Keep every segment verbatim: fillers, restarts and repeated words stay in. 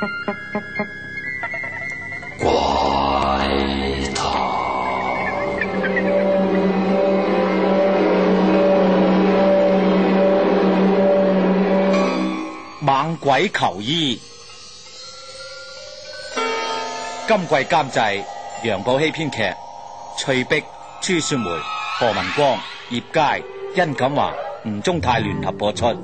怪談， 猛鬼求醫。今季監製楊寶熙，編劇翠碧、朱雪梅、何文光、葉佳、殷錦華、吳宗泰聯合播出。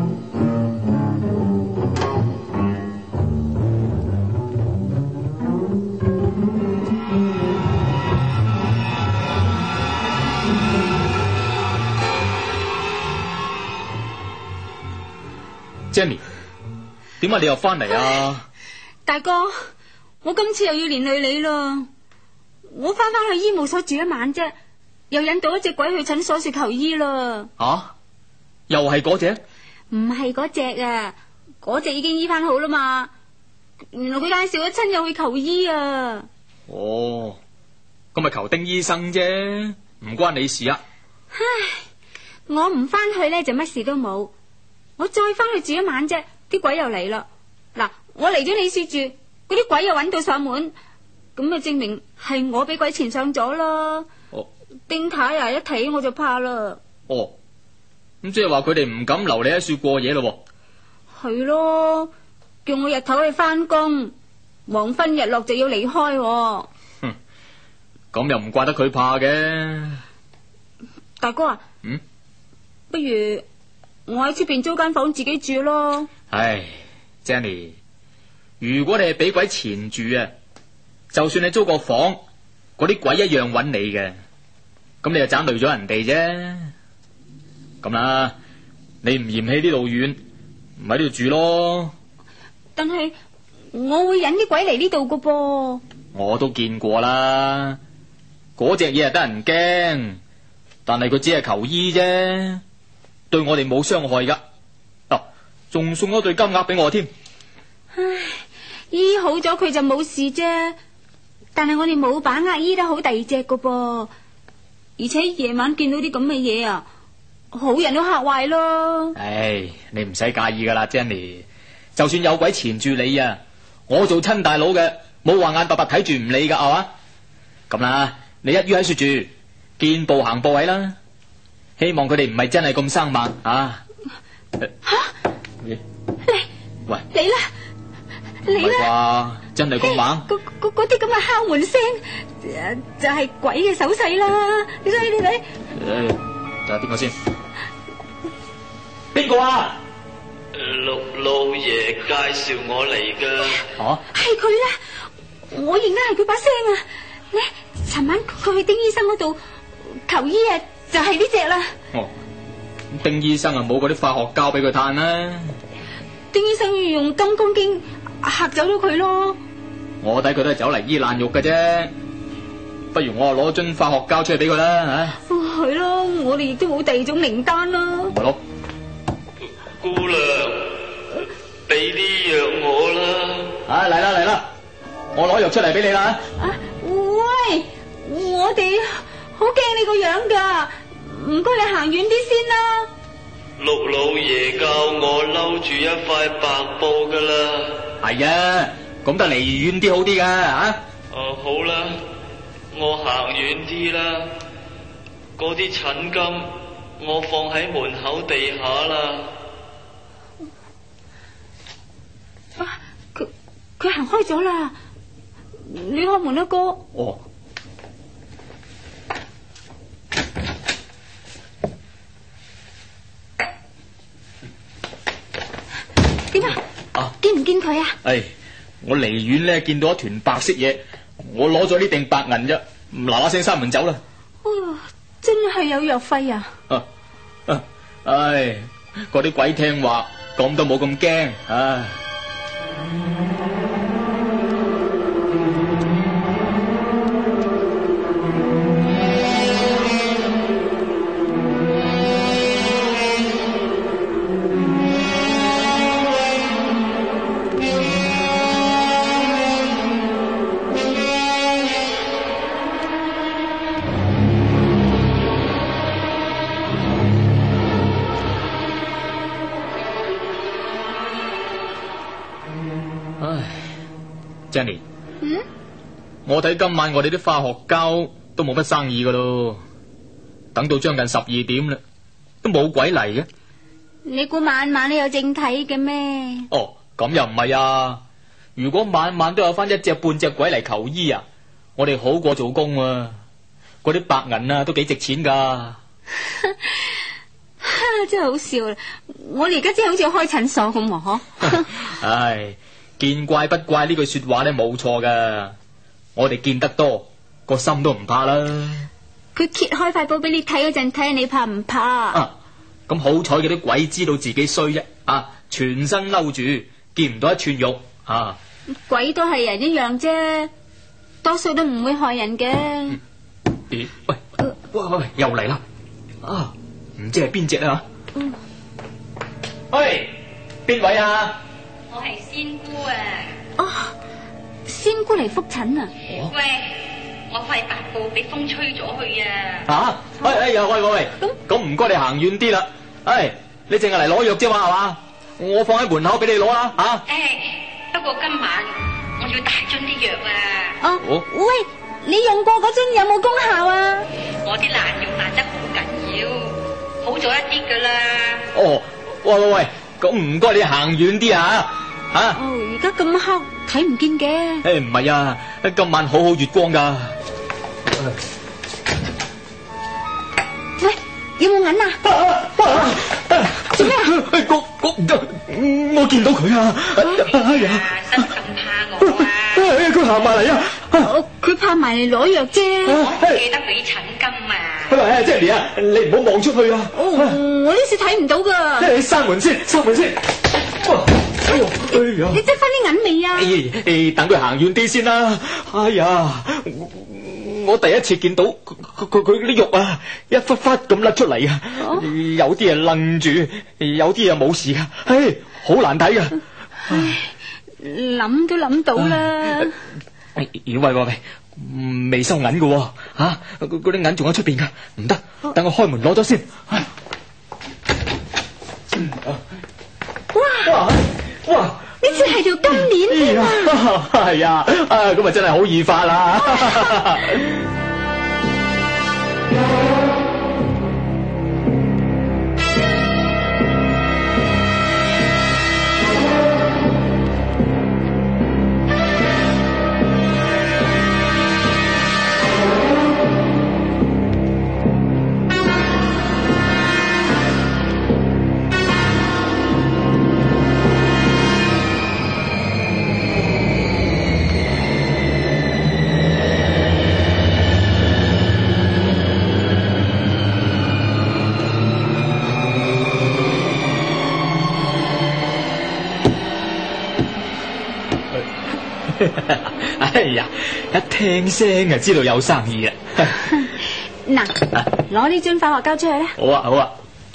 Jenny， 點解你又翻嚟啊？ 大哥，我今次又要連累你啦！我翻返去醫務所住一晚啫，又引到一隻鬼去診所說求醫啦。 啊？又係嗰隻？ 唔係嗰隻啊，嗰隻已經醫翻好啦嘛。原來佢介紹咗親友去求醫啊。 哦，咁咪求丁醫生啫，唔關你事啊。 唉，我唔翻去咧就乜事都冇。我再翻去住一晚啫，啲鬼又嚟啦。嗱，我嚟咗你處住，嗰啲鬼又揾到上門，咁咪證明係我俾鬼纏上咗啦。 哦， 丁太啊，一睇我就怕啦。 哦，咁即係話佢哋唔敢留你喺處過夜咯？ 係咯，叫我日頭去翻工，黃昏日落就要離開。 哼，咁又唔怪得佢怕嘅。 大哥啊， 嗯， 不如我喺出邊租間房自己住咯。 唉 ，Jenny， 如果你係俾鬼纏住啊，就算你租個房，嗰啲鬼一樣揾你嘅，咁你就盞累咗人哋啫。咁啦，你唔嫌棄呢度遠，唔喺呢度住咯。 但係我會引啲鬼嚟呢度噶噃。 我都見過啦，嗰隻嘢係得人驚，但係佢只係求醫啫。對我哋冇傷害噶，啊，仲送咗對金鴨俾我添。 唉，醫好咗佢就冇事啫，但係我哋冇把握醫得好第二隻噶噃，而且夜晚見到啲咁嘅嘢啊，好人都嚇壞咯。 唉，你唔使介意噶啦 ，Jenny， 就算有鬼纏住你啊，我做親大佬嘅冇話眼白白睇住唔理噶，係嘛？咁啦，你一於喺處住，見步行步位啦。希望佢哋唔係真係咁生猛啊！ 吓， 嚟， 喂，嚟啦，嚟啦！ 真係咁猛？ 嗰嗰嗰啲咁嘅敲門聲，就係鬼嘅手勢啦！你睇你睇， 誒，睇下邊個先？邊個啊？ 六老爺介紹我嚟噶。 哦， 係佢啦！我認得係佢把聲啊！呢，尋晚佢去丁醫生嗰度求醫啊！就係呢隻啦。 哦，丁醫生啊，冇嗰啲化學膠俾佢嘆啦。 丁醫生要用金剛經嚇走咗佢咯。 我睇佢都係走嚟醫爛肉嘅啫。不如我啊攞樽化學膠出去俾佢啦吓。 係咯，我哋亦都冇第二種靈丹啦。 咪咯， 姑娘，俾啲藥我啦。 啊嚟啦嚟啦，我攞藥出嚟俾你啦。 啊喂，我哋好驚你個樣噶。唔該，你行遠啲先啦。 六老爺教我摟住一塊白布噶啦。 係啊，咁得離遠啲好啲噶吓。 哦，好啦，我行遠啲啦。嗰啲診金我放喺門口地下啦。 啊，佢佢行開咗啦。你開門啦，哥。 哦。 點啊？啊，見唔見佢啊？ 唉，我離遠咧見到一團白色嘢，我攞咗呢錠白銀啫，嗱嗱聲閂門走啦。 哦，真係有藥費啊！ 啊啊唉，嗰啲鬼聽話，咁都冇咁驚，唉。 唉 ，Jenny， 嗯， 我睇今晚我哋啲化學膠都冇乜生意噶咯，等到將近十二點啦，都冇鬼嚟嘅。 你估晚晚都有正睇嘅咩？ 哦，咁又唔係啊！如果晚晚都有翻一隻半隻鬼嚟求醫啊，我哋好過做工啊！嗰啲白銀啊，都幾值錢噶。 真係好笑啦！我哋而家真係好似開診所咁喎，嗬！ 唉，見怪不怪呢句說話咧冇錯噶，我哋見得多，個心都唔怕啦。 佢揭開塊布俾你睇嗰陣，睇下你怕唔怕？ 啊，咁好彩嘅啲鬼知道自己衰啫，啊，全身嬲住，見唔到一串肉啊！ 鬼都係人一樣啫，多數都唔會害人嘅。 嗯咦喂喂喂，又嚟啦！啊，唔知係邊隻啊？ 嗯， 喂，邊位啊？ 我係仙姑啊！ 哦，仙姑嚟復診啊！ 喂，我塊白布俾風吹咗去啊！ 吓？哎哎呀，喂喂喂，咁唔該你行遠啲啦。哎，你淨係嚟攞藥啫嘛，係嘛？我放喺門口俾你攞啦，吓。 誒，不過今晚我要大樽啲藥啊！ 哦，喂，你用過嗰樽有冇功效啊？ 我啲爛肉爛得好緊要，好咗一啲噶啦。 哦，喂喂喂，咁唔該你行遠啲啊，吓。 哦，而家咁黑，睇唔見嘅。 誒，唔係啊，今晚好好月光噶。 喂，有冇銀啊？做咩啊？ 我我我見到佢啊！哎呀， 使乜咁怕我啊？ 佢行埋嚟啊！ 哦，佢怕埋嚟攞藥啫。 我唔記得俾診金啊！ 喂，即係你啊，你唔好望出去啊！ 哦，我呢時睇唔到噶。 你閂門先，閂門先。哎呦，哎呀！ 你執翻啲銀未啊？ 誒誒，等佢行遠啲先啦。哎呀，我第一次見到佢佢佢啲肉啊，一忽忽咁甩出嚟啊！有啲係愣住，有啲啊冇事噶。唉，好難睇噶。 唉，諗都諗到啦。 喂喂喂，未收銀噶吓，嗰啲銀仲喺出邊噶，唔得，等我開門攞咗先。 哇哇！呢次係條金鏈添啊！ 係啊，啊咁啊真係好易發啦。哎呀，一聽聲就知道有生意啊！ 嗱，攞呢樽化學膠出去啦。 好啊，好啊。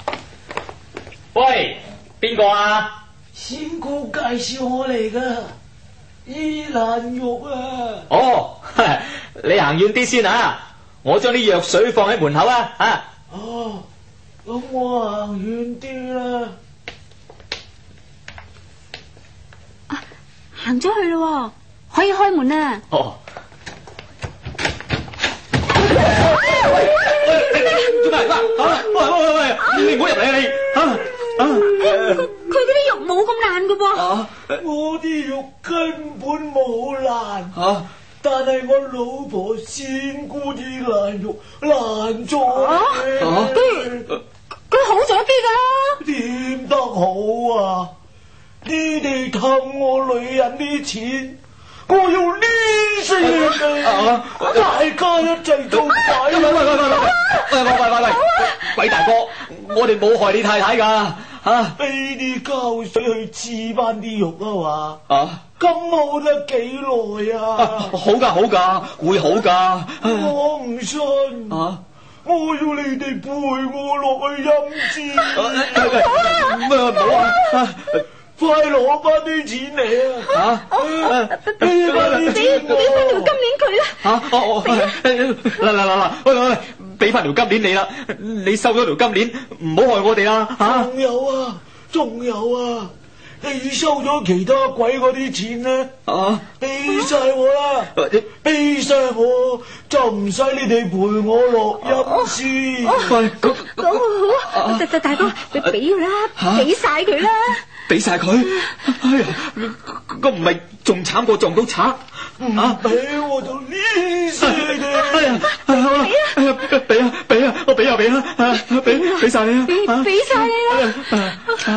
喂，邊個啊？ 仙姑介紹我嚟噶，醫爛肉啊！ 哦，你行遠啲先啊！我將啲藥水放喺門口啊！啊！ 哦，咁我行遠啲啦。 啊，行咗去咯，可以開門啦。 哦。做咩啊？喂喂喂，你唔好入嚟啊你！啊啊！ 佢佢嗰啲肉冇咁爛噶噃。 啊！我啲肉根本冇爛。 啊！ 但係我老婆仙姑啲爛肉爛咗。 啊！佢佢好咗啲噶啦。 點得好啊？你哋氹我女人啲錢，我要呢死你哋！大家一齊做鬼！ 喂喂喂喂喂喂喂喂喂喂！鬼大哥，我哋冇害你太太噶吓， 俾啲膠水去黐翻啲肉啊嘛！ 啊， 咁好得幾耐啊？ 好噶好噶，會好噶。 我唔信啊！ 我要你哋陪我落去陰間。 唔好啊！ 快攞翻啲錢嚟啊！ 吓， 俾翻啲錢俾翻條金鏈佢啦。 吓，哦哦，嗱嗱嗱嗱，喂喂喂，俾翻條金鏈你啦，你收咗條金鏈，唔好害我哋啦吓。 仲有啊，仲有啊， 你收咗其他鬼嗰啲錢咧？ 啊， 俾晒我啦，俾晒我就唔使你哋陪我錄音先。 喂，咁咁好，大大哥，你俾佢啦，俾晒佢啦， 俾晒佢。哎呀，咁唔係仲慘過撞到賊？ 唔俾我就呢死你哋！ 哎呀，好啦，哎呀，俾啊俾啊，我俾啊俾啊，俾俾晒你啊， 俾俾晒你啦。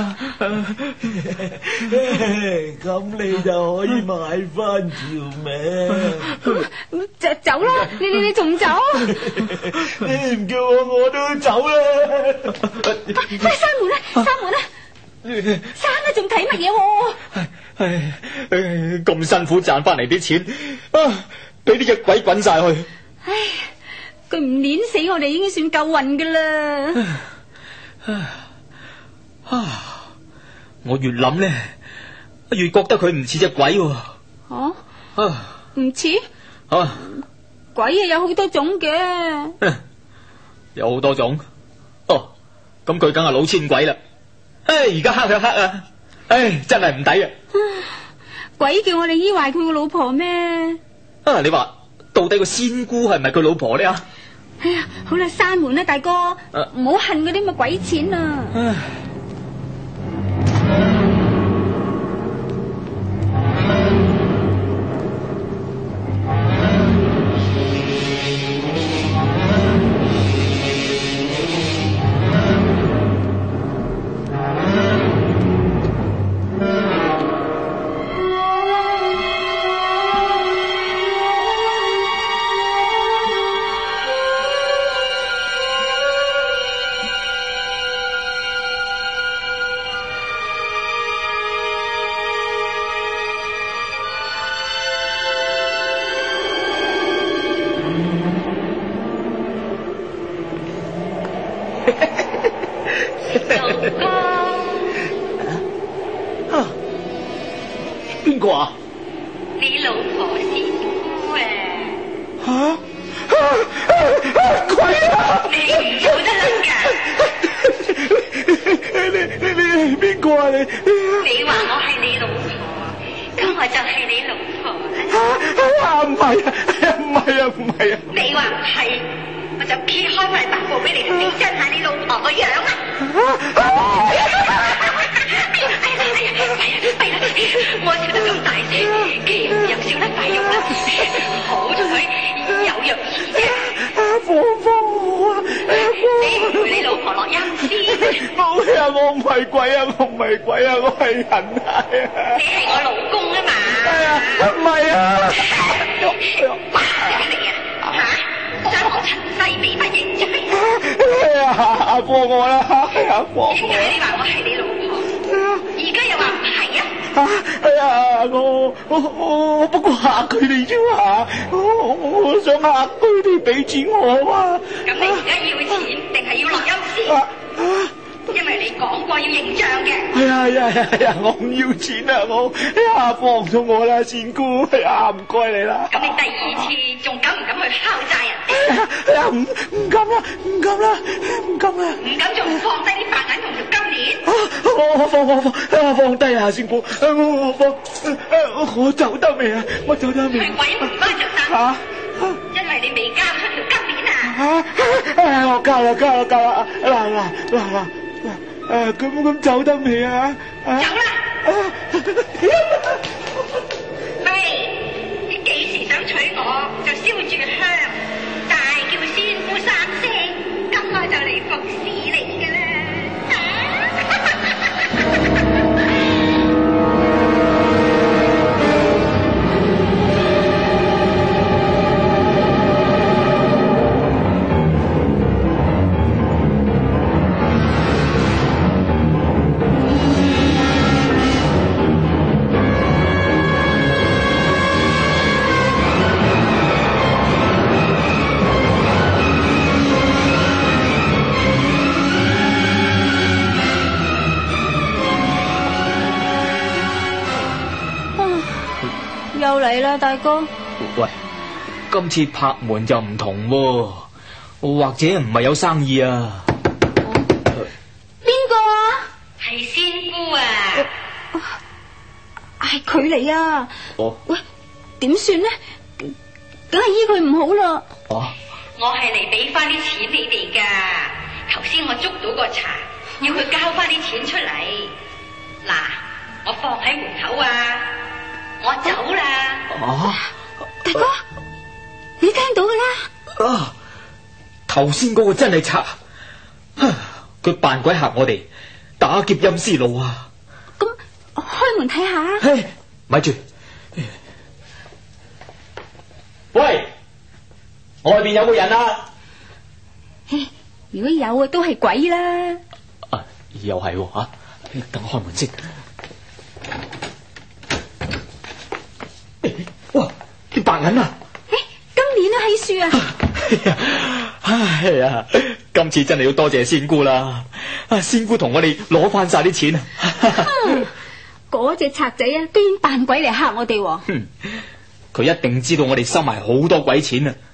咁你就可以買翻條命。 就走啦！你你你仲走？ 你唔叫我我都走啦！ 快閂門啦！閂門啦！閂啦！仲睇乜嘢？ 唉，咁辛苦賺翻嚟啲錢，啊，俾呢隻鬼滾晒去。 唉，佢唔碾死我哋已經算夠運噶啦。 啊，我越諗咧，越覺得佢唔似隻鬼喎。 哦， 啊， 唔似？ 啊， 鬼啊有好多種嘅。 有好多種。哦，咁佢梗係老千鬼啦。唉，而家黑就黑啊！唉，真係唔抵啊！ 鬼叫我哋醫壞佢個老婆咩？ 啊，你話到底個仙姑係咪佢老婆呢？啊？ 哎呀，好啦，閂門啦，大哥，唔好恨嗰啲咁嘅鬼錢啊！ 唉，邊個啊？ 你老婆仙姑啊！ 吓鬼啊！ 你唔走得甩噶！ 你你你係邊個啊？你你話我係你老婆，咁我就係你老婆啦。 啊唔係啊唔係啊唔係啊！ 你話唔係，我就揭開塊白布俾你睇真下你老婆個樣啊！我笑得咁大聲，既然又笑得快肉啦，好彩有藥醫啫。 放放我啊！ 你唔陪你老婆落陰先？ 我呀，我唔係鬼啊，我唔係鬼啊，我係人啊！ 你係我老公啊嘛？ 係啊，唔係啊！ 話死你啊！吓，想我陳世美不認啫？ 哎呀，放我啦！哎呀，放我！ 點解你話我係你老婆？而家又話唔係啊？ 啊！哎呀，我我我我不過嚇佢哋啫嘛，我我想嚇佢哋俾錢我啊！ 咁你而家要錢定係要落陰先？ 啊啊！ 因為你講過要認賬嘅。 哎呀呀呀呀！我唔要錢啊！我哎呀，放咗我啦，仙姑！哎呀，唔該你啦。 咁你第二次仲敢唔敢去敲詐人哋？ 哎呀哎呀，唔唔敢啦，唔敢啦，唔敢啦！ 唔敢仲放低啲白銀同條金鏈？ 啊！我我放我放啊放低啊，仙姑！我我放我走得未啊？我走得未？ 係鬼唔翻着身。 啊！ 因為你未交出條金鏈啊！ 啊！哎，我交啦，交啦，交啦！嗱嗱嗱嗱嗱，誒咁咁走得未啊？ 走啦！喂，你幾時想娶我就燒住香，大叫仙姑三聲，咁我就嚟服侍你㗎啦！ 又嚟啦，大哥。 喂，今次拍門就唔同喎，或者唔係有生意啊？ 邊個啊？ 係仙姑啊！ 係佢嚟啊！ 哦， 喂，點算呢？梗係醫佢唔好啦。 哦， 我係嚟俾翻啲錢你哋噶。頭先我捉到個賊，要佢交翻啲錢出嚟。嗱，我放喺門口啊，我走啦。 啊， 大哥，你聽到噶啦？ 啊，頭先嗰個真係賊，佢扮鬼嚇我哋，打劫陰司路啊！ 咁開門睇下。 嘿，咪住，喂，外邊有冇人啊？ 嘿，如果有啊，都係鬼啦。 啊，又係喎吓，等我開門先。哇，啲白銀啊！ 誒，今年都喺樹啊！ 唉呀，今次真係要多謝仙姑啦！啊，仙姑同我哋攞翻晒啲錢啊！ 嗰隻賊仔啊，居然扮鬼嚟嚇我哋。 哼，佢一定知道我哋收埋好多鬼錢啊！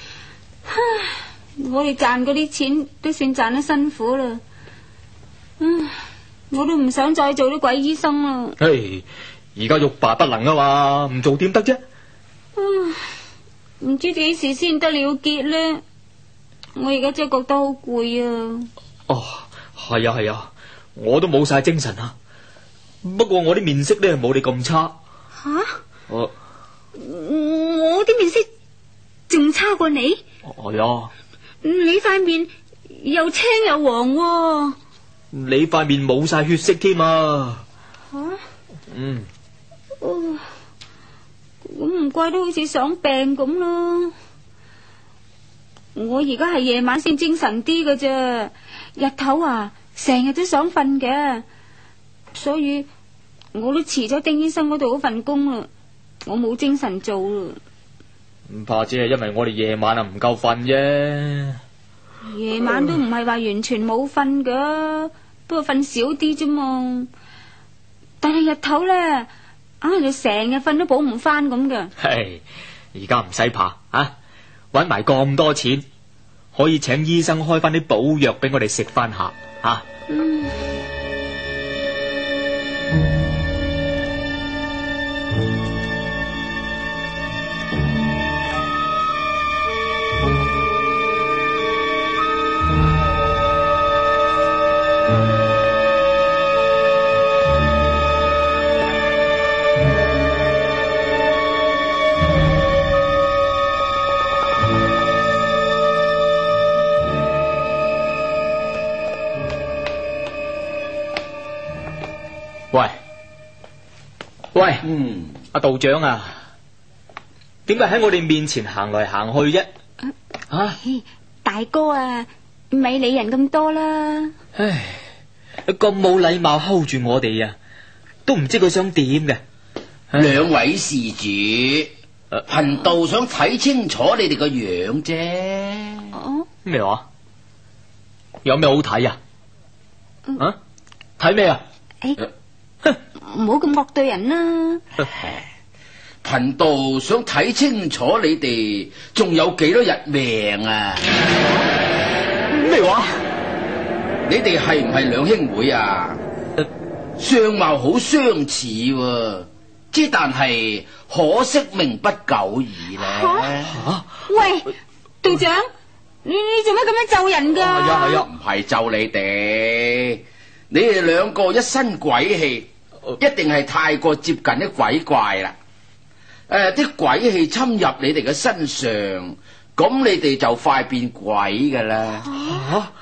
我哋賺嗰啲錢都算賺得辛苦啦。嗯，我都唔想再做啲鬼醫生啦。 唉，而家欲罷不能啊嘛，唔做點得啫？ 嗯，唔知幾時先得了結呢？我而家真係覺得好攰啊！ 哦，係啊係啊，我都冇晒精神啊。不過我啲面色咧冇你咁差。 吓？ 我我啲面色仲差過你？ 係啊。 你塊面又青又黃喎。 你塊面冇晒血色添啊！ 吓？ 嗯。 哦，咁唔怪得好似想病咁咯。我而家係夜晚先精神啲㗎啫，日頭啊成日都想瞓嘅，所以我都辭咗丁醫生嗰度嗰份工啦，我冇精神做啦。 唔怕只係因為我哋夜晚啊唔夠瞓啫。 夜晚都唔係話完全冇瞓噶，不過瞓少啲啫嘛。但係日頭咧，硬係就成日瞓都補唔翻咁嘅。 係，而家唔使怕啊！搵埋咁多錢，可以請醫生開翻啲補藥俾我哋食翻下啊！ 嗯。 喂喂， 嗯， 阿道長啊，點解喺我哋面前行來行去啫？啊， 大哥啊，咪理人咁多啦。 唉，咁冇禮貌 hold 住我哋啊，都唔知佢想點嘅。 兩位事主，貧道想睇清楚你哋個樣啫。 哦， 咩話？有咩好睇啊？啊，睇咩啊？ 誒，唔好咁惡對人啦。 貧道想睇清楚你哋仲有幾多日命啊？ 咩話？ 你哋係唔係兩兄妹啊？相貌好相似喎，之但係可惜命不久矣咧。 吓？ 喂，道長，你你做乜咁樣咒人噶？ 係啊係啊，唔係咒你哋，你哋兩個一身鬼氣，一定係太過接近啲鬼怪啦。誒、呃，啲鬼氣侵入你哋嘅身上，咁你哋就快變鬼噶啦。 吓？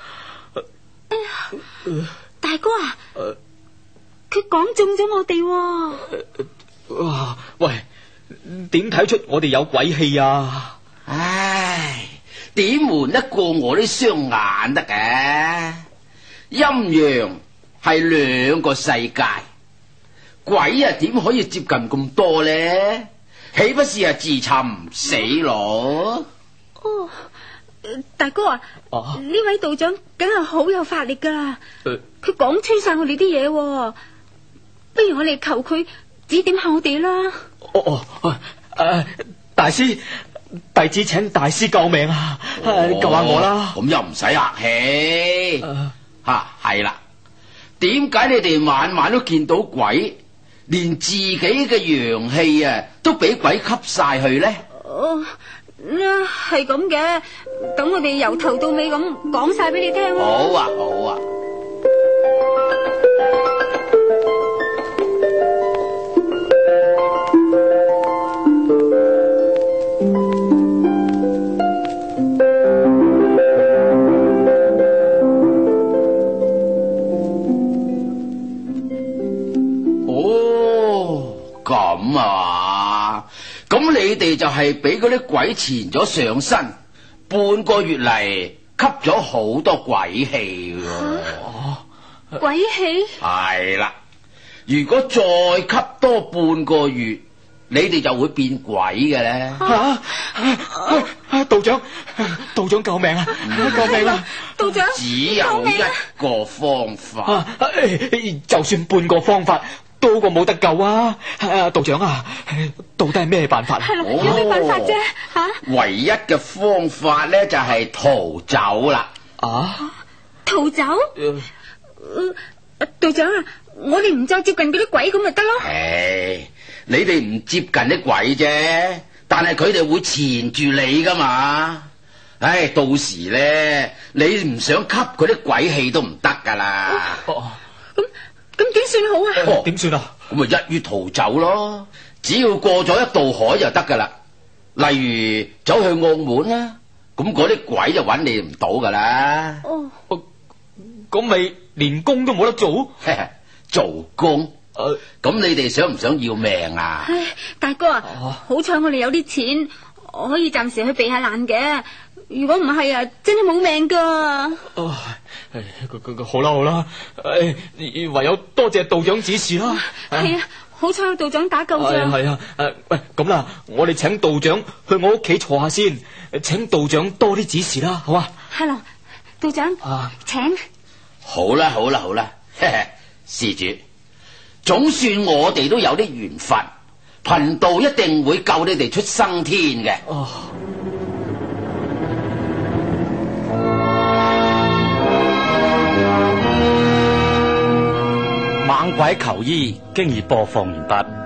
大哥啊，佢講中咗我哋喎。 哇！喂，點睇出我哋有鬼氣啊？ 唉，點瞞得過我啲雙眼得嘅？陰陽係兩個世界，鬼啊點可以接近咁多咧？豈不是係自尋死咯？ 哦，大哥啊，呢、 啊、 位道長梗係好有法力噶啦， 佢講穿晒我哋啲嘢，不如我哋求佢指點下我哋啦。 哦哦，誒，大師，弟子請大師救命啊！ 哦、 救下我啦！ 咁又唔使客氣。吓係啦，點解你哋晚晚都見到鬼， 連自己嘅陽氣啊都俾鬼吸晒去呢？ 哦，係咁嘅，等我哋由頭到尾咁講晒俾你聽咯。 好啊，好啊。咁啊，咁你哋就係俾嗰啲鬼纏咗上身，半個月嚟吸咗好多鬼氣喎。 啊、鬼氣？ 係啦，如果再吸多半個月，你哋就會變鬼嘅咧。 吓、啊啊啊！道長，道長救命啊！救命啊！ 道長， 只有一個方法， 啊啊、就算半個方法。都好過冇得救啊！啊，道長啊，到底係咩辦法？ 係咯，有咩辦法啫？吓、啊， 唯一嘅方法咧就係逃走啦。 啊， 逃走？誒、呃，道長啊，我哋唔再接近嗰啲鬼咁咪得咯。 誒，你哋唔接近啲鬼啫，但係佢哋會纏住你噶嘛。唉，到時咧，你唔想吸嗰啲鬼氣都唔得噶啦。 咁、哦。咁點算好啊？ 點算啊？ 咁咪一於逃走咯，只要過咗一道海就得噶啦。例如走去澳門啦，咁嗰啲鬼就揾你唔到噶啦。 哦， 咁咪連工都冇得做？ 做工？ 誒， 咁你哋想唔想要命啊？ 唉，大哥啊，啊好彩我哋有啲錢，我可以暫時去避下難嘅。如果唔係啊，真係冇命噶。 哦，好啦好啦，誒，唯有多謝道長指示啦。 係啊，好彩有道長打救咋。 係啊，誒，喂，咁啦，我哋請道長去我屋企坐下先，請道長多啲指示啦，好啊？ 係咯，道長， 啊， 請。 好啦好啦好啦，施主，總算我哋都有啲緣分，貧道一定會救你哋出生天嘅。 哦。 猛鬼求醫經已播放完畢。